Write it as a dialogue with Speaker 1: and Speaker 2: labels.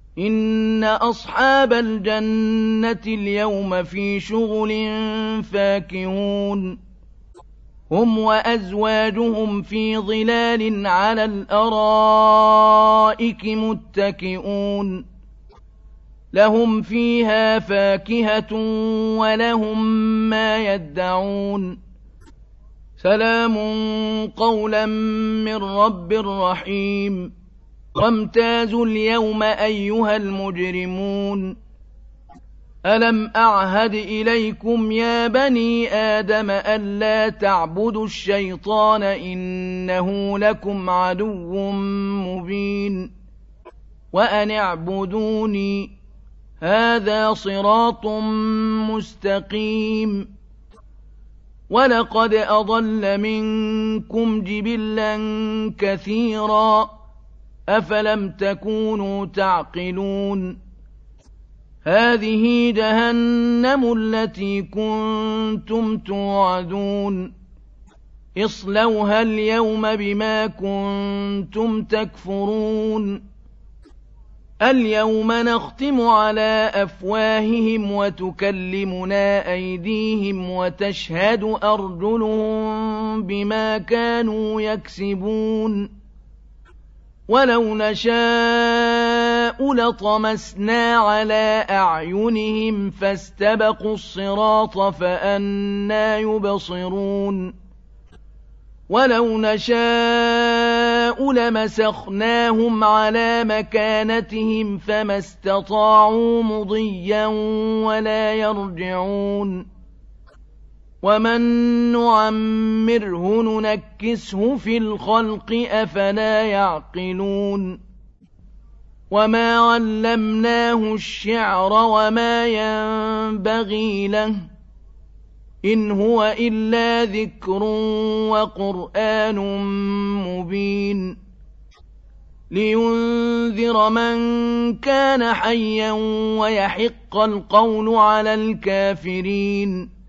Speaker 1: إن أصحاب الجنة اليوم في شغل فاكهون هم وأزواجهم في ظلال على الأرائك متكئون لهم فيها فاكهة ولهم ما يدعون سلام قولا من رب رحيم وامتازوا اليوم أيها المجرمون ألم أعهد إليكم يا بني آدم ألا تعبدوا الشيطان إنه لكم عدو مبين وأن اعبدوني هذا صراط مستقيم ولقد أضل منكم جبلا كثيرا أفلم تكونوا تعقلون هذه جهنم التي كنتم توعدون اصلوها اليوم بما كنتم تكفرون اليوم نختم على أفواههم وتكلمنا أيديهم وتشهد أرجلهم بما كانوا يكسبون ولو نشاء لطمسنا على أعينهم فاستبقوا الصراط فأنى يبصرون ولو نشاء لمسخناهم على مكانتهم فما استطاعوا مضيا ولا يرجعون ومن نعمره ننكسه في الخلق أفلا يعقلون وما علمناه الشعر وما ينبغي له إن هو إلا ذكر وقرآن مبين لينذر من كان حيا ويحق القول على الكافرين